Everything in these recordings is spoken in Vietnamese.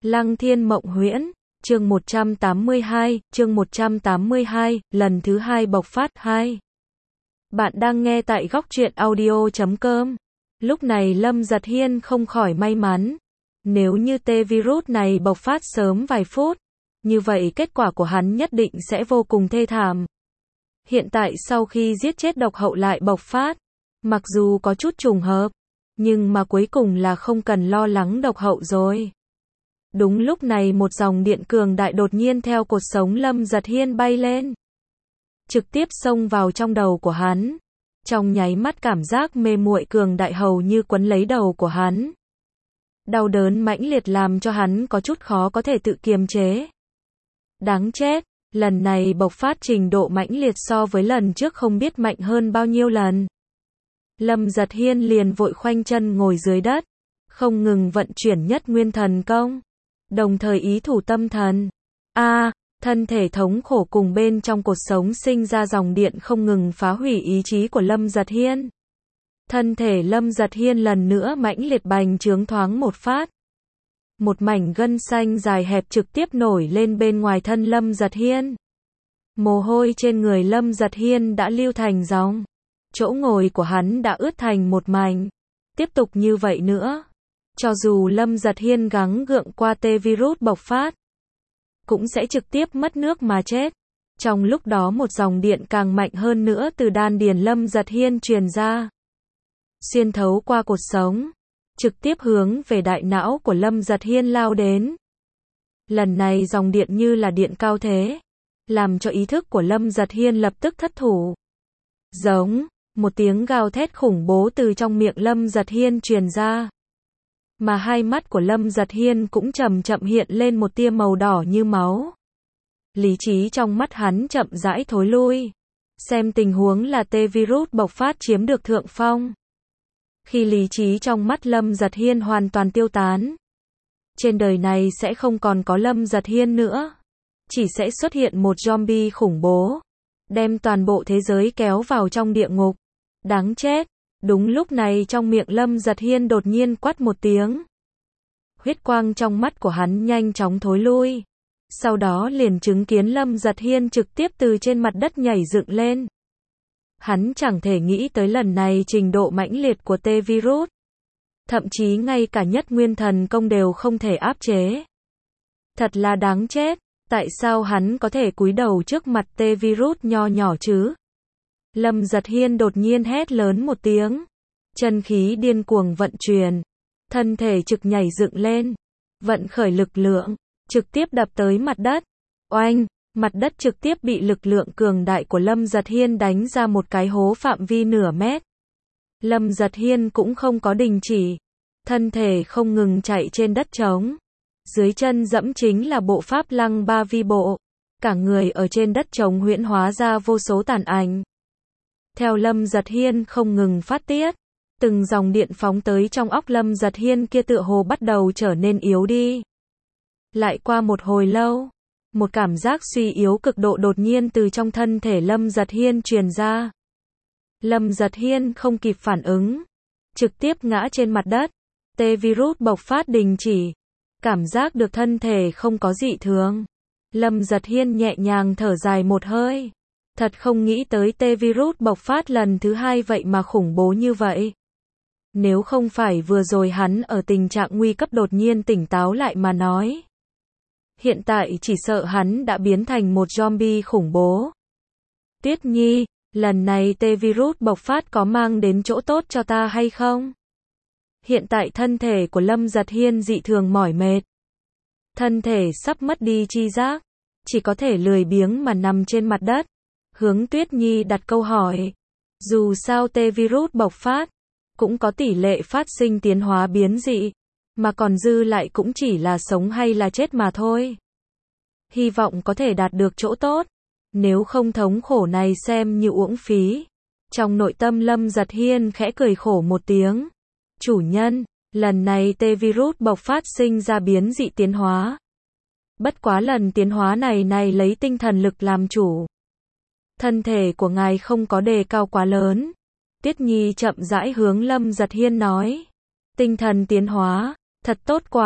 Lăng Thiên Mộng Huyễn, chương 182, lần thứ 2 bộc phát 2. Bạn đang nghe tại góc truyện audio.com. Lúc này Lâm Giật Hiên không khỏi may mắn. Nếu như T-virus này bộc phát sớm vài phút, như vậy kết quả của hắn nhất định sẽ vô cùng thê thảm. Hiện tại sau khi giết chết độc hậu lại bộc phát, mặc dù có chút trùng hợp, nhưng mà cuối cùng là không cần lo lắng độc hậu rồi. Đúng lúc này một dòng điện cường đại đột nhiên theo cột sống Lâm Giật Hiên bay lên, trực tiếp xông vào trong đầu của hắn. Trong nháy mắt cảm giác mê muội cường đại hầu như quấn lấy đầu của hắn. Đau đớn mãnh liệt làm cho hắn có chút khó có thể tự kiềm chế. Đáng chết, lần này bộc phát trình độ mãnh liệt so với lần trước không biết mạnh hơn bao nhiêu lần. Lâm Giật Hiên liền vội khoanh chân ngồi dưới đất, không ngừng vận chuyển nhất nguyên thần công, đồng thời ý thủ tâm thần. Thân thể thống khổ cùng bên trong cột sống sinh ra dòng điện không ngừng phá hủy ý chí của Lâm Giật Hiên. Thân thể Lâm Giật Hiên lần nữa mãnh liệt bành trướng thoáng một phát. Một mảnh gân xanh dài hẹp trực tiếp nổi lên bên ngoài thân Lâm Giật Hiên. Mồ hôi trên người Lâm Giật Hiên đã lưu thành dòng. Chỗ ngồi của hắn đã ướt thành một mảnh. Tiếp tục như vậy nữa, cho dù Lâm Giật Hiên gắng gượng qua T-virus bộc phát, cũng sẽ trực tiếp mất nước mà chết. Trong lúc đó một dòng điện càng mạnh hơn nữa từ đan điền Lâm Giật Hiên truyền ra, xuyên thấu qua cột sống, trực tiếp hướng về đại não của Lâm Giật Hiên lao đến. Lần này dòng điện như là điện cao thế, làm cho ý thức của Lâm Giật Hiên lập tức thất thủ. Giống, một tiếng gào thét khủng bố từ trong miệng Lâm Giật Hiên truyền ra. Mà hai mắt của Lâm Giật Hiên cũng chậm chậm hiện lên một tia màu đỏ như máu. Lý trí trong mắt hắn chậm rãi thối lui. Xem tình huống là T-virus bộc phát chiếm được thượng phong. Khi lý trí trong mắt Lâm Giật Hiên hoàn toàn tiêu tán, trên đời này sẽ không còn có Lâm Giật Hiên nữa. Chỉ sẽ xuất hiện một zombie khủng bố, đem toàn bộ thế giới kéo vào trong địa ngục. Đáng chết. Đúng lúc này trong miệng Lâm Giật Hiên đột nhiên quát một tiếng. Huyết quang trong mắt của hắn nhanh chóng thối lui. Sau đó liền chứng kiến Lâm Giật Hiên trực tiếp từ trên mặt đất nhảy dựng lên. Hắn chẳng thể nghĩ tới lần này trình độ mãnh liệt của T-virus. Thậm chí ngay cả nhất nguyên thần công đều không thể áp chế. Thật là đáng chết. Tại sao hắn có thể cúi đầu trước mặt T-virus nho nhỏ chứ? Lâm Giật Hiên đột nhiên hét lớn một tiếng. Chân khí điên cuồng vận chuyển. Thân thể trực nhảy dựng lên. Vận khởi lực lượng. Trực tiếp đập tới mặt đất. Oanh! Mặt đất trực tiếp bị lực lượng cường đại của Lâm Giật Hiên đánh ra một cái hố phạm vi nửa mét. Lâm Giật Hiên cũng không có đình chỉ. Thân thể không ngừng chạy trên đất trống. Dưới chân dẫm chính là bộ pháp lăng ba vi bộ. Cả người ở trên đất trống huyễn hóa ra vô số tàn ảnh. Theo Lâm Giật Hiên không ngừng phát tiết, từng dòng điện phóng tới trong óc Lâm Giật Hiên kia tựa hồ bắt đầu trở nên yếu đi. Lại qua một hồi lâu, một cảm giác suy yếu cực độ đột nhiên từ trong thân thể Lâm Giật Hiên truyền ra. Lâm Giật Hiên không kịp phản ứng, trực tiếp ngã trên mặt đất. T-virus bộc phát đình chỉ, cảm giác được thân thể không có dị thường. Lâm Giật Hiên nhẹ nhàng thở dài một hơi. Thật không nghĩ tới T-virus bộc phát lần thứ 2 vậy mà khủng bố như vậy. Nếu không phải vừa rồi hắn ở tình trạng nguy cấp đột nhiên tỉnh táo lại mà nói, hiện tại chỉ sợ hắn đã biến thành một zombie khủng bố. Tuyết Nhi, lần này T-virus bộc phát có mang đến chỗ tốt cho ta hay không? Hiện tại thân thể của Lâm Giật Hiên dị thường mỏi mệt. Thân thể sắp mất đi chi giác, chỉ có thể lười biếng mà nằm trên mặt đất. Hướng Tuyết Nhi đặt câu hỏi. Dù sao T-virus bộc phát, cũng có tỷ lệ phát sinh tiến hóa biến dị, mà còn dư lại cũng chỉ là sống hay là chết mà thôi. Hy vọng có thể đạt được chỗ tốt, nếu không thống khổ này xem như uổng phí. Trong nội tâm Lâm Giật Hiên khẽ cười khổ một tiếng. Chủ nhân, lần này T-virus bộc phát sinh ra biến dị tiến hóa. Bất quá lần tiến hóa này lấy tinh thần lực làm chủ. Thân thể của ngài không có đề cao quá lớn. Tiết Nhi chậm rãi hướng Lâm Giật Hiên nói. Tinh thần tiến hóa, thật tốt quá.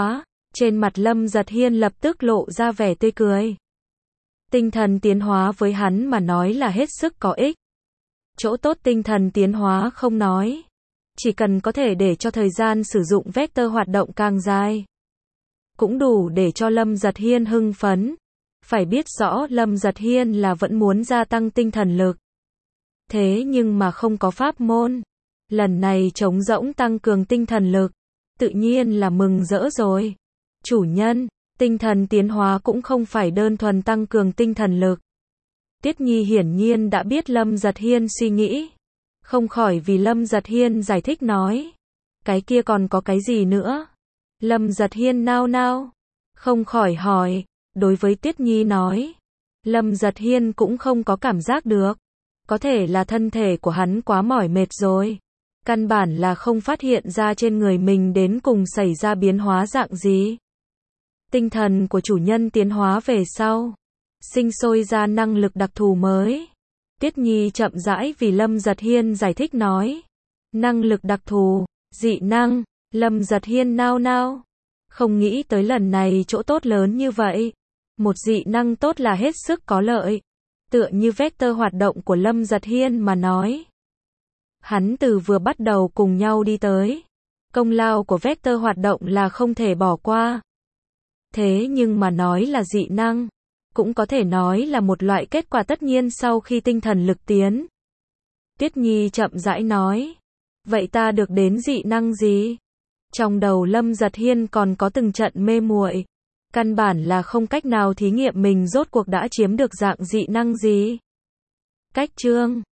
Trên mặt Lâm Giật Hiên lập tức lộ ra vẻ tươi cười. Tinh thần tiến hóa với hắn mà nói là hết sức có ích. Chỗ tốt tinh thần tiến hóa không nói. Chỉ cần có thể để cho thời gian sử dụng vector hoạt động càng dài, cũng đủ để cho Lâm Giật Hiên hưng phấn. Phải biết rõ Lâm Giật Hiên là vẫn muốn gia tăng tinh thần lực. Thế nhưng mà không có pháp môn. Lần này trống rỗng tăng cường tinh thần lực, tự nhiên là mừng rỡ rồi. Chủ nhân, tinh thần tiến hóa cũng không phải đơn thuần tăng cường tinh thần lực. Tiết Nhi hiển nhiên đã biết Lâm Giật Hiên suy nghĩ. Không khỏi vì Lâm Giật Hiên giải thích nói. Cái kia còn có cái gì nữa? Lâm Giật Hiên nao nao. Không khỏi hỏi. Đối với Tiết Nhi nói. Lâm Giật Hiên cũng không có cảm giác được. Có thể là thân thể của hắn quá mỏi mệt rồi. Căn bản là không phát hiện ra trên người mình đến cùng xảy ra biến hóa dạng gì. Tinh thần của chủ nhân tiến hóa về sau, sinh sôi ra năng lực đặc thù mới. Tiết Nhi chậm rãi vì Lâm Giật Hiên giải thích nói. Năng lực đặc thù, dị năng. Lâm Giật Hiên nao nao. Không nghĩ tới lần này chỗ tốt lớn như vậy. Một dị năng tốt là hết sức có lợi. Tựa như vector hoạt động của Lâm Giật Hiên mà nói. Hắn từ vừa bắt đầu cùng nhau đi tới. Công lao của vector hoạt động là không thể bỏ qua. Thế nhưng mà nói là dị năng, cũng có thể nói là một loại kết quả tất nhiên sau khi tinh thần lực tiến. Tiết Nhi chậm rãi nói. Vậy ta được đến dị năng gì? Trong đầu Lâm Giật Hiên còn có từng trận mê muội. Căn bản là không cách nào thí nghiệm mình rốt cuộc đã chiếm được dạng dị năng gì. Cách chương